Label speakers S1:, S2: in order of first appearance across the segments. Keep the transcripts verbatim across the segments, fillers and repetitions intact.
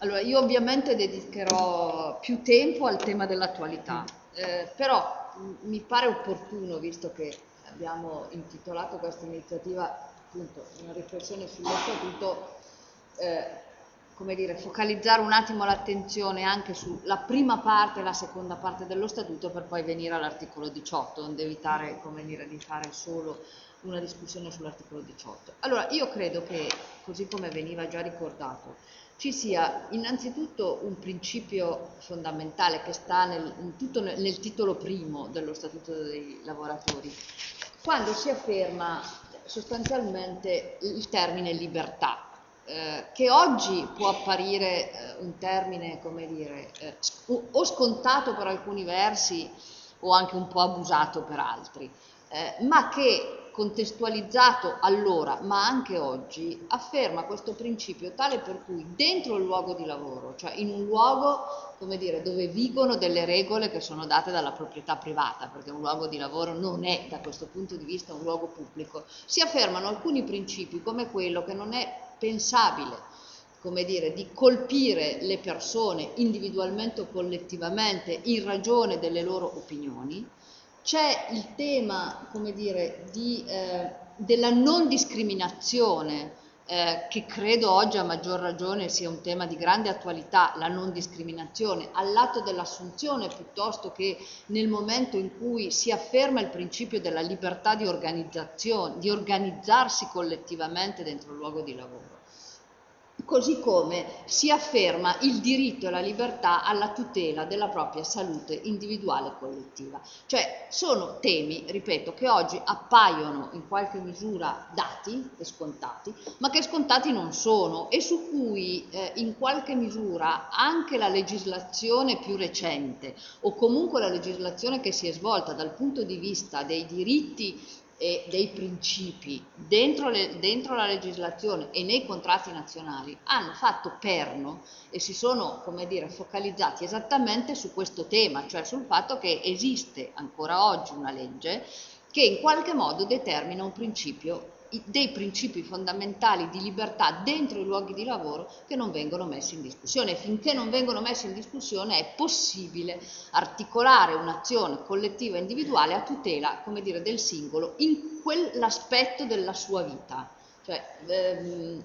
S1: Allora, io ovviamente dedicherò più tempo al tema dell'attualità, eh, però mh, mi pare opportuno, visto che abbiamo intitolato questa iniziativa appunto una riflessione sullo statuto, eh, come dire, focalizzare un attimo l'attenzione anche sulla prima parte e la seconda parte dello statuto per poi venire all'articolo diciotto, onde evitare, come dire, di fare solo una discussione sull'articolo diciotto. Allora, io credo che, così come veniva già ricordato, ci sia innanzitutto un principio fondamentale che sta nel, in tutto nel, nel titolo primo dello Statuto dei lavoratori, quando si afferma sostanzialmente il termine libertà, eh, che oggi può apparire eh, un termine, come dire, eh, o scontato per alcuni versi o anche un po' abusato per altri, eh, ma che contestualizzato allora, ma anche oggi, afferma questo principio tale per cui dentro il luogo di lavoro, cioè in un luogo, come dire, dove vigono delle regole che sono date dalla proprietà privata, perché un luogo di lavoro non è da questo punto di vista un luogo pubblico, si affermano alcuni principi come quello che non è pensabile, come dire, di colpire le persone individualmente o collettivamente in ragione delle loro opinioni. C'è il tema, come dire, di, eh, della non discriminazione, eh, che credo oggi a maggior ragione sia un tema di grande attualità, la non discriminazione, all'atto dell'assunzione piuttosto che nel momento in cui si afferma il principio della libertà di organizzazione, di organizzarsi collettivamente dentro il luogo di lavoro. Così come si afferma il diritto e la libertà alla tutela della propria salute individuale e collettiva. Cioè sono temi, ripeto, che oggi appaiono in qualche misura dati e scontati, ma che scontati non sono e su cui eh, in qualche misura anche la legislazione più recente o comunque la legislazione che si è svolta dal punto di vista dei diritti e dei principi dentro, le, dentro la legislazione e nei contratti nazionali hanno fatto perno e si sono, come dire, focalizzati esattamente su questo tema, cioè sul fatto che esiste ancora oggi una legge che in qualche modo determina un principio, dei principi fondamentali di libertà dentro i luoghi di lavoro che non vengono messi in discussione. E finché non vengono messi in discussione è possibile articolare un'azione collettiva e individuale a tutela, come dire, del singolo in quell'aspetto della sua vita. Cioè, ehm,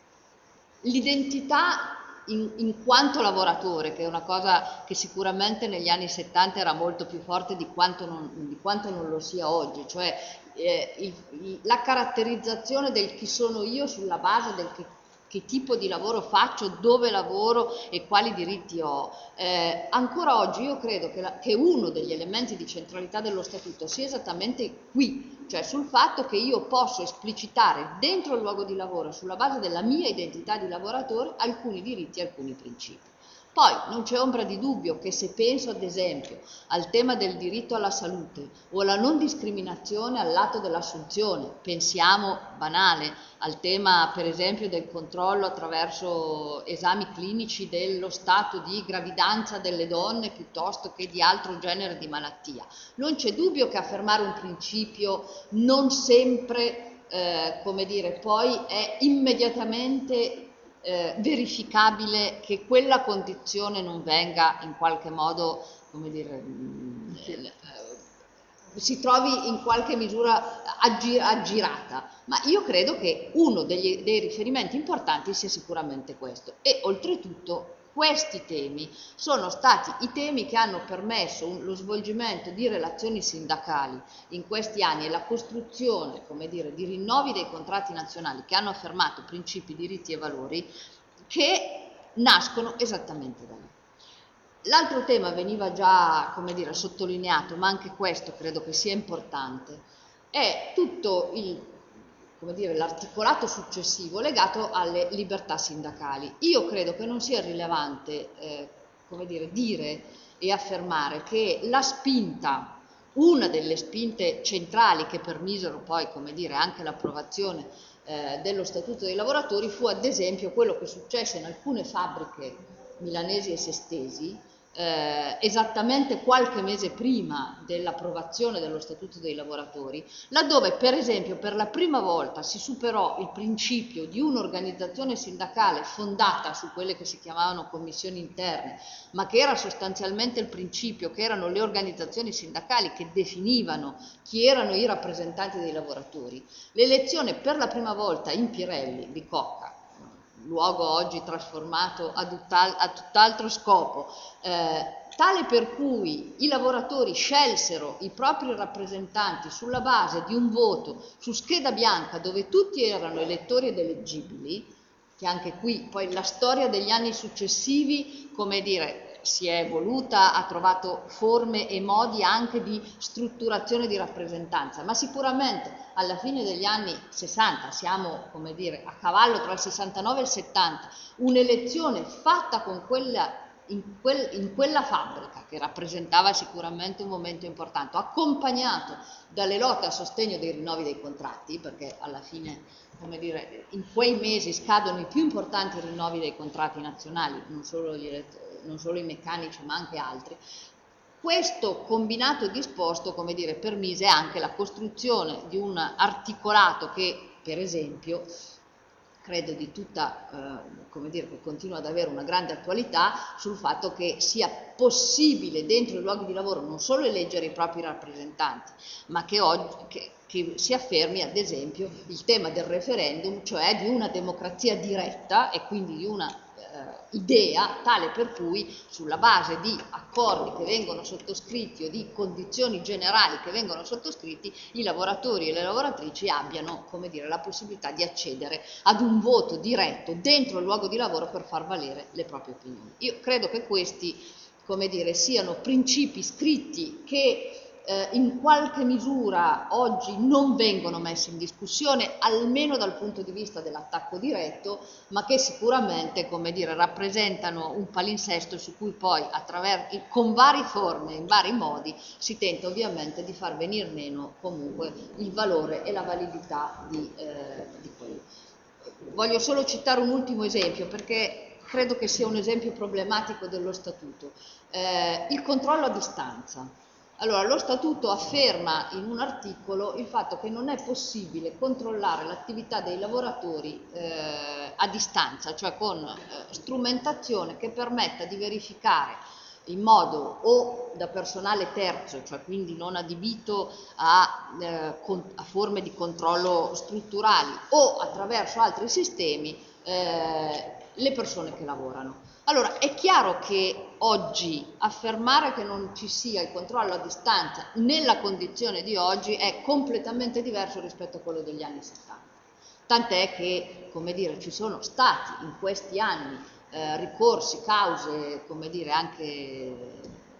S1: l'identità in, in quanto lavoratore, che è una cosa che sicuramente negli anni settanta era molto più forte di quanto non, di quanto non lo sia oggi, cioè eh, il, il, la caratterizzazione del chi sono io sulla base del che, che tipo di lavoro faccio, dove lavoro e quali diritti ho. Eh, ancora oggi io credo che, la, che uno degli elementi di centralità dello Statuto sia esattamente qui, cioè sul fatto che io posso esplicitare dentro il luogo di lavoro, sulla base della mia identità di lavoratore, alcuni diritti e alcuni principi. Poi non c'è ombra di dubbio che se penso ad esempio al tema del diritto alla salute o alla non discriminazione al lato dell'assunzione, pensiamo banale al tema per esempio del controllo attraverso esami clinici dello stato di gravidanza delle donne piuttosto che di altro genere di malattia, non c'è dubbio che affermare un principio non sempre, eh, come dire, poi è immediatamente Eh, verificabile che quella condizione non venga in qualche modo, come dire, eh, si trovi in qualche misura aggi aggirata, ma io credo che uno degli, dei riferimenti importanti sia sicuramente questo e oltretutto questi temi sono stati i temi che hanno permesso un, lo svolgimento di relazioni sindacali in questi anni e la costruzione, come dire, di rinnovi dei contratti nazionali che hanno affermato principi, diritti e valori che nascono esattamente da lì. L'altro tema veniva già, come dire, sottolineato, ma anche questo credo che sia importante, è tutto il, come dire, l'articolato successivo legato alle libertà sindacali. Io credo che non sia rilevante, eh, come dire, dire e affermare che la spinta, una delle spinte centrali che permisero poi, come dire, anche l'approvazione eh, dello Statuto dei lavoratori fu ad esempio quello che successe in alcune fabbriche milanesi e sestesi, eh, esattamente qualche mese prima dell'approvazione dello Statuto dei lavoratori, laddove per esempio per la prima volta si superò il principio di un'organizzazione sindacale fondata su quelle che si chiamavano commissioni interne, ma che era sostanzialmente il principio che erano le organizzazioni sindacali che definivano chi erano i rappresentanti dei lavoratori. L'elezione per la prima volta in Pirelli di Cocca, luogo oggi trasformato a, tuttal, a tutt'altro scopo, eh, tale per cui i lavoratori scelsero i propri rappresentanti sulla base di un voto su scheda bianca dove tutti erano elettori ed eleggibili, che anche qui poi la storia degli anni successivi, come dire, si è evoluta, ha trovato forme e modi anche di strutturazione di rappresentanza, ma sicuramente alla fine degli anni sessanta, siamo come dire a cavallo tra il sessantanove e il settanta, un'elezione fatta con quella, in, quel, in quella fabbrica che rappresentava sicuramente un momento importante, accompagnato dalle lotte a sostegno dei rinnovi dei contratti, perché alla fine, come dire, in quei mesi scadono i più importanti rinnovi dei contratti nazionali, non solo, gli non solo i meccanici ma anche altri. Questo combinato disposto, come dire, permise anche la costruzione di un articolato che, per esempio, credo di tutta, eh, come dire, che continua ad avere una grande attualità sul fatto che sia possibile dentro i luoghi di lavoro non solo eleggere i propri rappresentanti, ma che oggi che, che si affermi ad esempio il tema del referendum, cioè di una democrazia diretta e quindi di una idea tale per cui sulla base di accordi che vengono sottoscritti o di condizioni generali che vengono sottoscritti i lavoratori e le lavoratrici abbiano, come dire, la possibilità di accedere ad un voto diretto dentro il luogo di lavoro per far valere le proprie opinioni. Io credo che questi, come dire, siano principi scritti che Eh, in qualche misura oggi non vengono messi in discussione, almeno dal punto di vista dell'attacco diretto, ma che sicuramente, come dire, rappresentano un palinsesto su cui poi attraverso, con varie forme, in vari modi, si tenta ovviamente di far venir meno comunque il valore e la validità di, eh, di quello. Voglio solo citare un ultimo esempio perché credo che sia un esempio problematico dello Statuto. Eh, il controllo a distanza. Allora, lo Statuto afferma in un articolo il fatto che non è possibile controllare l'attività dei lavoratori eh, a distanza, cioè con eh, strumentazione che permetta di verificare in modo o da personale terzo, cioè quindi non adibito a, eh, con, a forme di controllo strutturali, o attraverso altri sistemi eh, le persone che lavorano. Allora, è chiaro che oggi affermare che non ci sia il controllo a distanza nella condizione di oggi è completamente diverso rispetto a quello degli anni settanta. Tant'è che, come dire, ci sono stati in questi anni eh, ricorsi, cause, come dire, anche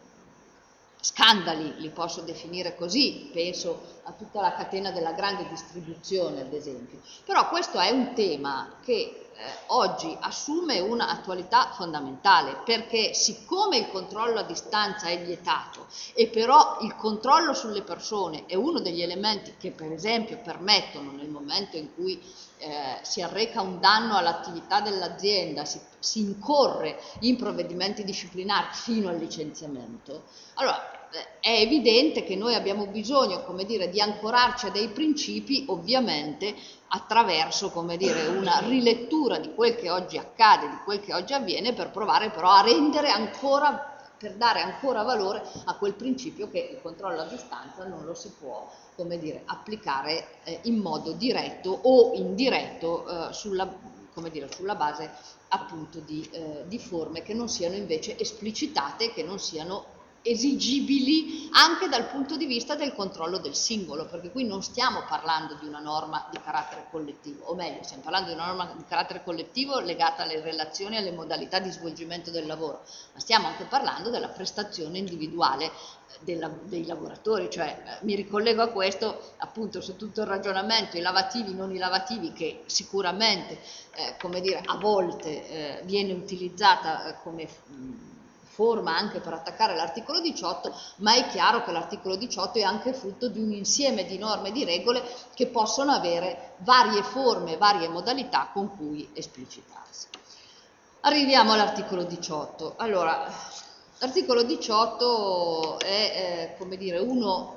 S1: scandali, li posso definire così, penso a tutta la catena della grande distribuzione ad esempio. Però questo è un tema che Eh, oggi assume un'attualità fondamentale perché siccome il controllo a distanza è vietato e però il controllo sulle persone è uno degli elementi che per esempio permettono nel momento in cui eh, si arreca un danno all'attività dell'azienda, si, si incorre in provvedimenti disciplinari fino al licenziamento, allora è evidente che noi abbiamo bisogno, come dire, di ancorarci a dei principi, ovviamente attraverso, come dire, una rilettura di quel che oggi accade, di quel che oggi avviene, per provare però a rendere ancora, per dare ancora valore a quel principio che il controllo a distanza non lo si può, come dire, applicare eh, in modo diretto o indiretto eh, sulla, come dire, sulla base appunto di, eh, di forme che non siano invece esplicitate, che non siano esigibili anche dal punto di vista del controllo del singolo, perché qui non stiamo parlando di una norma di carattere collettivo, o meglio, stiamo parlando di una norma di carattere collettivo legata alle relazioni e alle modalità di svolgimento del lavoro, ma stiamo anche parlando della prestazione individuale della, dei lavoratori, cioè eh, mi ricollego a questo appunto su tutto il ragionamento, i lavativi, non i lavativi, che sicuramente, eh, come dire, a volte eh, viene utilizzata eh, come mh, forma anche per attaccare l'articolo diciotto, ma è chiaro che l'articolo diciotto è anche frutto di un insieme di norme e di regole che possono avere varie forme, varie modalità con cui esplicitarsi. Arriviamo all'articolo diciotto. Allora, l'articolo diciotto è, eh, come dire, uno,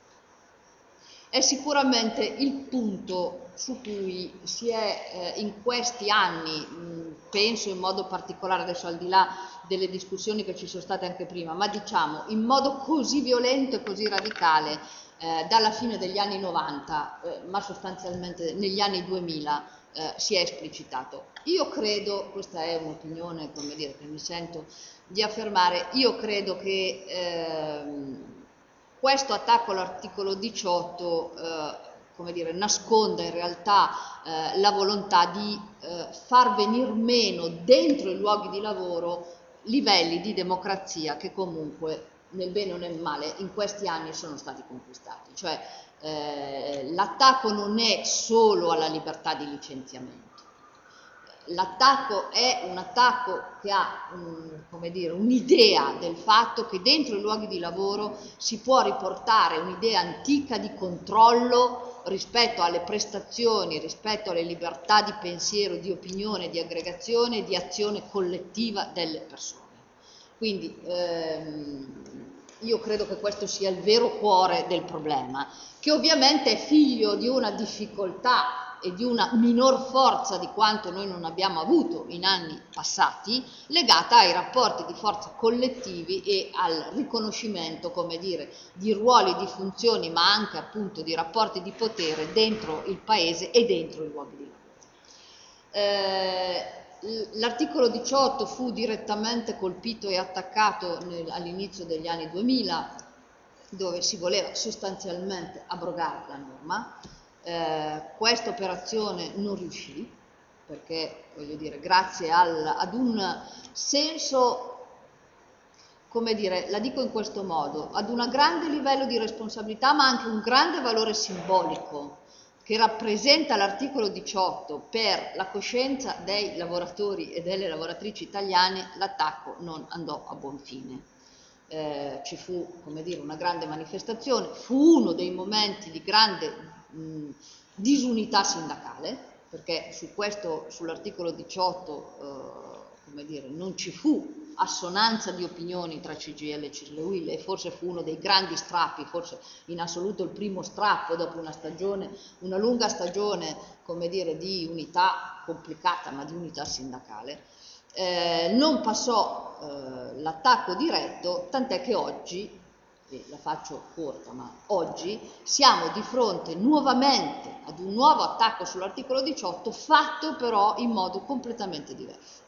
S1: è sicuramente il punto su cui si è eh, in questi anni, mh, penso in modo particolare, adesso al di là delle discussioni che ci sono state anche prima, ma diciamo in modo così violento e così radicale eh, dalla fine degli anni novanta, eh, ma sostanzialmente negli anni duemila, eh, si è esplicitato. Io credo, questa è un'opinione, come dire, che mi sento di affermare, io credo che ehm, questo attacco all'articolo diciotto eh, come dire, nasconda in realtà eh, la volontà di eh, far venir meno dentro i luoghi di lavoro livelli di democrazia che comunque nel bene o nel male in questi anni sono stati conquistati. Cioè eh, l'attacco non è solo alla libertà di licenziamento. L'attacco è un attacco che ha um, come dire, un'idea del fatto che dentro i luoghi di lavoro si può riportare un'idea antica di controllo rispetto alle prestazioni, rispetto alle libertà di pensiero, di opinione, di aggregazione e di azione collettiva delle persone. Quindi ehm, io credo che questo sia il vero cuore del problema, che ovviamente è figlio di una difficoltà e di una minor forza di quanto noi non abbiamo avuto in anni passati, legata ai rapporti di forza collettivi e al riconoscimento, come dire, di ruoli, di funzioni, ma anche appunto di rapporti di potere dentro il paese e dentro i luoghi di lavoro. Eh, L'articolo diciotto fu direttamente colpito e attaccato all'inizio degli anni duemila, dove si voleva sostanzialmente abrogare la norma. Eh, questa operazione non riuscì, perché, voglio dire, grazie al, ad un senso, come dire, la dico in questo modo, ad un grande livello di responsabilità, ma anche un grande valore simbolico che rappresenta l'articolo diciotto per la coscienza dei lavoratori e delle lavoratrici italiane, l'attacco non andò a buon fine. Eh, ci fu, come dire, una grande manifestazione, fu uno dei momenti di grande mh, disunità sindacale, perché su questo, sull'articolo diciotto, eh, come dire, non ci fu assonanza di opinioni tra C G I L e C I S L e U I L, e forse fu uno dei grandi strappi, forse in assoluto il primo strappo dopo una stagione, una lunga stagione, come dire, di unità complicata, ma di unità sindacale. Eh, non passò eh, l'attacco diretto, tant'è che oggi, e la faccio corta, ma oggi siamo di fronte nuovamente ad un nuovo attacco sull'articolo diciotto, fatto però in modo completamente diverso.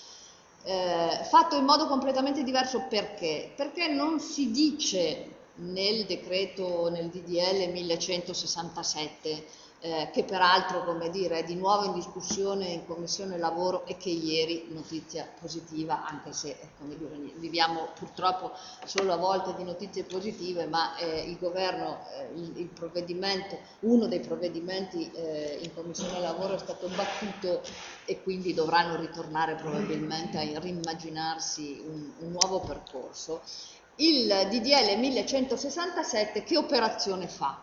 S1: Eh, fatto in modo completamente diverso perché? Perché non si dice nel decreto, nel D D L millecentosessantasette, eh, che peraltro, come dire, è di nuovo in discussione in Commissione Lavoro e che ieri, notizia positiva, anche se, come dire, viviamo purtroppo solo a volte di notizie positive, ma eh, il governo, eh, il, il provvedimento, uno dei provvedimenti eh, in Commissione Lavoro è stato battuto e quindi dovranno ritornare probabilmente a rimmaginarsi un, un nuovo percorso. Il D D L millecentosessantasette che operazione fa?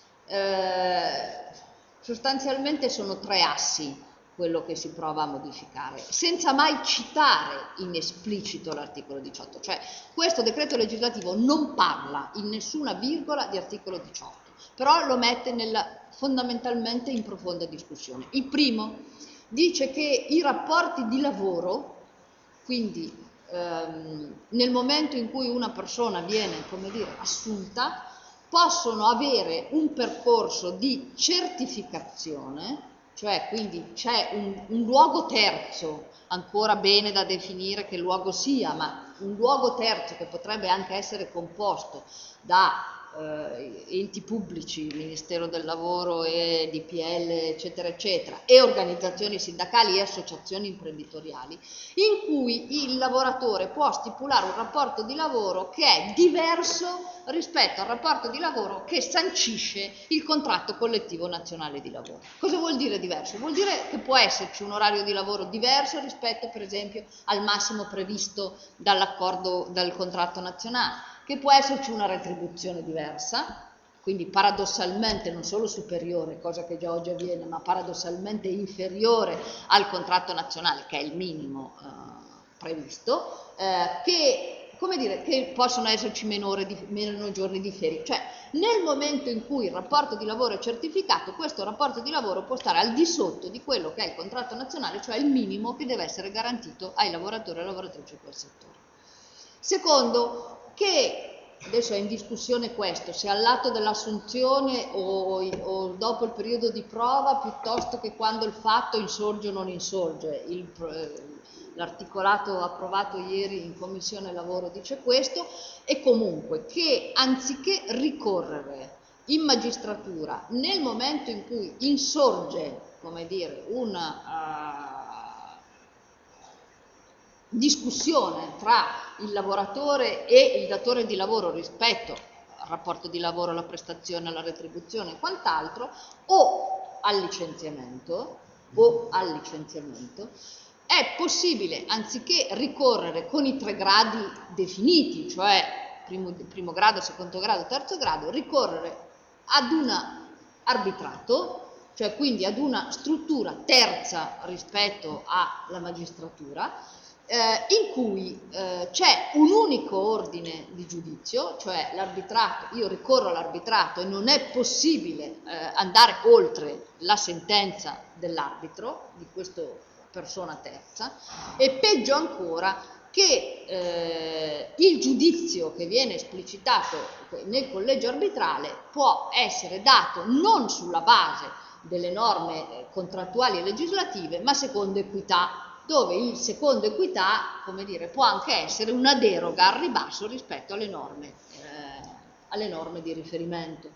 S1: Eh, sostanzialmente sono tre assi quello che si prova a modificare, senza mai citare in esplicito l'articolo diciotto, cioè questo decreto legislativo non parla in nessuna virgola di articolo diciotto, però lo mette nella, fondamentalmente in profonda discussione. Il primo dice che i rapporti di lavoro, quindi ehm, nel momento in cui una persona viene, come dire, assunta, possono avere un percorso di certificazione, cioè quindi c'è un, un luogo terzo, ancora bene da definire che luogo sia, ma un luogo terzo che potrebbe anche essere composto da eh, enti pubblici, Ministero del Lavoro e D P L, eccetera, eccetera, e organizzazioni sindacali e associazioni imprenditoriali, in cui il lavoratore può stipulare un rapporto di lavoro che è diverso rispetto al rapporto di lavoro che sancisce il contratto collettivo nazionale di lavoro. Cosa vuol dire diverso? Vuol dire che può esserci un orario di lavoro diverso rispetto, per esempio, al massimo previsto dall'accordo, dal contratto nazionale, che può esserci una retribuzione diversa, quindi paradossalmente non solo superiore, cosa che già oggi avviene, ma paradossalmente inferiore al contratto nazionale, che è il minimo eh, previsto, eh, che come dire, che possono esserci minore di, meno giorni di ferie, cioè nel momento in cui il rapporto di lavoro è certificato, questo rapporto di lavoro può stare al di sotto di quello che è il contratto nazionale, cioè il minimo che deve essere garantito ai lavoratori e alle lavoratrici di quel settore. Secondo, che adesso è in discussione questo, se al lato dell'assunzione o, o dopo il periodo di prova, piuttosto che quando il fatto insorge o non insorge. L'articolato approvato ieri in Commissione Lavoro dice questo, e comunque che anziché ricorrere in magistratura nel momento in cui insorge, come dire, una... Uh, discussione tra il lavoratore e il datore di lavoro rispetto al rapporto di lavoro, alla prestazione, alla retribuzione e quant'altro, o al licenziamento, o al licenziamento, è possibile, anziché ricorrere con i tre gradi definiti, cioè primo, primo grado, secondo grado, terzo grado, ricorrere ad un arbitrato, cioè quindi ad una struttura terza rispetto alla magistratura, Eh, in cui eh, c'è un unico ordine di giudizio, cioè l'arbitrato, io ricorro all'arbitrato e non è possibile eh, andare oltre la sentenza dell'arbitro, di questa persona terza, e peggio ancora che eh, il giudizio che viene esplicitato nel collegio arbitrale può essere dato non sulla base delle norme contrattuali e legislative, ma secondo equità, dove il secondo equità, come dire, può anche essere una deroga al ribasso rispetto alle norme, eh, alle norme di riferimento.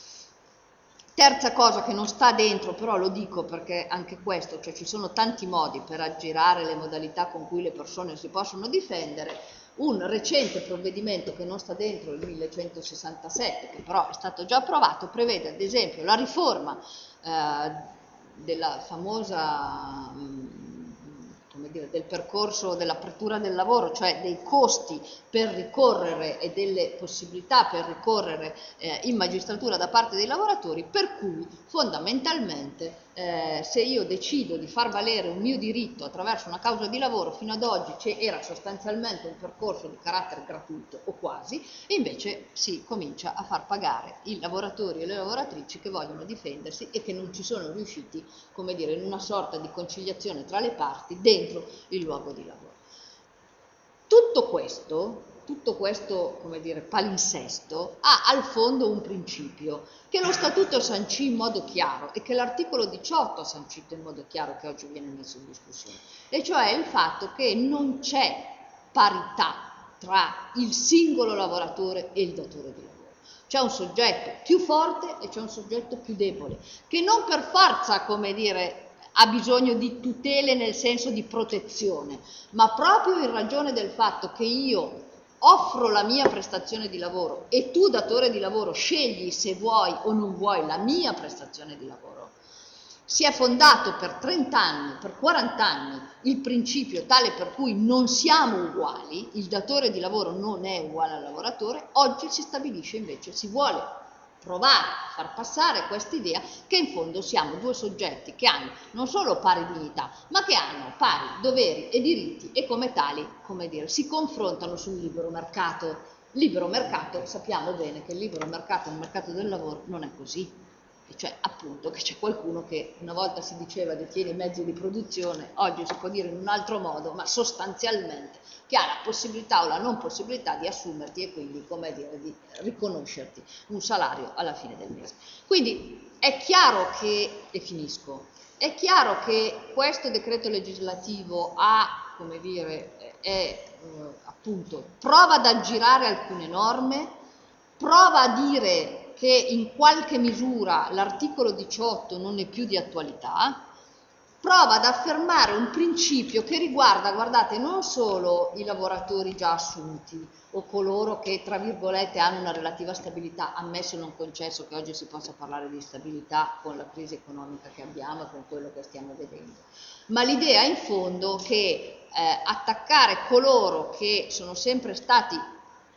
S1: Terza cosa che non sta dentro, però lo dico perché anche questo, cioè ci sono tanti modi per aggirare le modalità con cui le persone si possono difendere. Un recente provvedimento che non sta dentro, il millecentosessantasette, che però è stato già approvato, prevede ad esempio la riforma eh, della famosa... Mh, come dire, del percorso dell'apertura del lavoro, cioè dei costi per ricorrere e delle possibilità per ricorrere eh, in magistratura da parte dei lavoratori, per cui fondamentalmente eh, se io decido di far valere un mio diritto attraverso una causa di lavoro, fino ad oggi era sostanzialmente un percorso di carattere gratuito o quasi, e invece si comincia a far pagare i lavoratori e le lavoratrici che vogliono difendersi e che non ci sono riusciti, come dire, in una sorta di conciliazione tra le parti dentro il luogo di lavoro. Tutto questo, tutto questo, come dire, palinsesto ha al fondo un principio che lo Statuto sancì in modo chiaro e che l'articolo diciotto ha sancito in modo chiaro, che oggi viene messo in discussione, e cioè il fatto che non c'è parità tra il singolo lavoratore e il datore di lavoro. C'è un soggetto più forte e c'è un soggetto più debole, che non per forza, come dire, ha bisogno di tutele nel senso di protezione, ma proprio in ragione del fatto che io offro la mia prestazione di lavoro e tu, datore di lavoro, scegli se vuoi o non vuoi la mia prestazione di lavoro. Si è fondato per trenta anni, per quaranta anni, il principio tale per cui non siamo uguali, il datore di lavoro non è uguale al lavoratore. Oggi si stabilisce invece, si vuole provare a far passare questa idea che in fondo siamo due soggetti che hanno non solo pari dignità, ma che hanno pari doveri e diritti e come tali, come dire, si confrontano sul libero mercato. Libero mercato, sappiamo bene che il libero mercato nel mercato del lavoro non è così. Cioè appunto che c'è qualcuno che una volta si diceva detiene i mezzi di produzione, oggi si può dire in un altro modo, ma sostanzialmente che ha la possibilità o la non possibilità di assumerti e quindi, come dire, di riconoscerti un salario alla fine del mese. Quindi è chiaro che, e finisco, è chiaro che questo decreto legislativo ha, come dire, è eh, appunto, prova ad aggirare alcune norme, prova a dire che in qualche misura l'articolo diciotto non è più di attualità, prova ad affermare un principio che riguarda, guardate, non solo i lavoratori già assunti o coloro che, tra virgolette, hanno una relativa stabilità, ammesso e non concesso che oggi si possa parlare di stabilità con la crisi economica che abbiamo e con quello che stiamo vedendo, ma l'idea in fondo che eh, attaccare coloro che sono sempre stati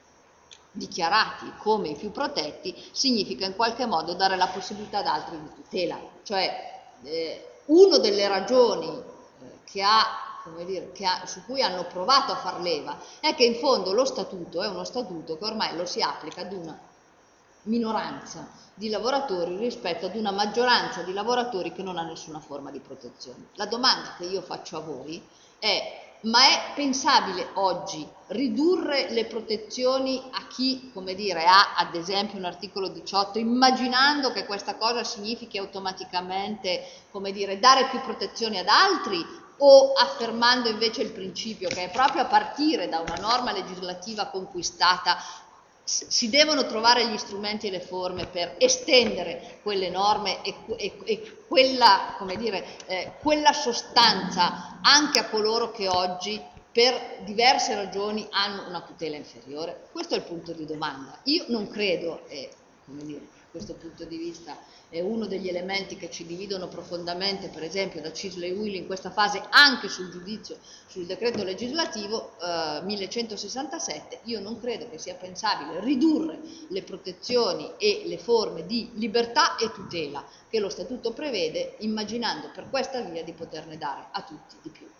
S1: dichiarati come i più protetti significa in qualche modo dare la possibilità ad altri di tutela, cioè eh, una delle ragioni eh, che ha, come dire, che ha, su cui hanno provato a far leva, è che in fondo lo statuto è uno statuto che ormai lo si applica ad una minoranza di lavoratori rispetto ad una maggioranza di lavoratori che non ha nessuna forma di protezione. La domanda che io faccio a voi è: ma è pensabile oggi ridurre le protezioni a chi, come dire, ha ad esempio un articolo diciotto, immaginando che questa cosa significhi automaticamente, come dire, dare più protezioni ad altri, o affermando invece il principio che è proprio a partire da una norma legislativa conquistata si devono trovare gli strumenti e le forme per estendere quelle norme e, e, e quella, come dire, eh, quella sostanza anche a coloro che oggi per diverse ragioni hanno una tutela inferiore? Questo è il punto di domanda. Io non credo, e come dire, da questo punto di vista è uno degli elementi che ci dividono profondamente, per esempio da Cisley Will in questa fase anche sul giudizio sul decreto legislativo eh, millecentosessantasette, io non credo che sia pensabile ridurre le protezioni e le forme di libertà e tutela che lo statuto prevede, immaginando per questa via di poterne dare a tutti di più.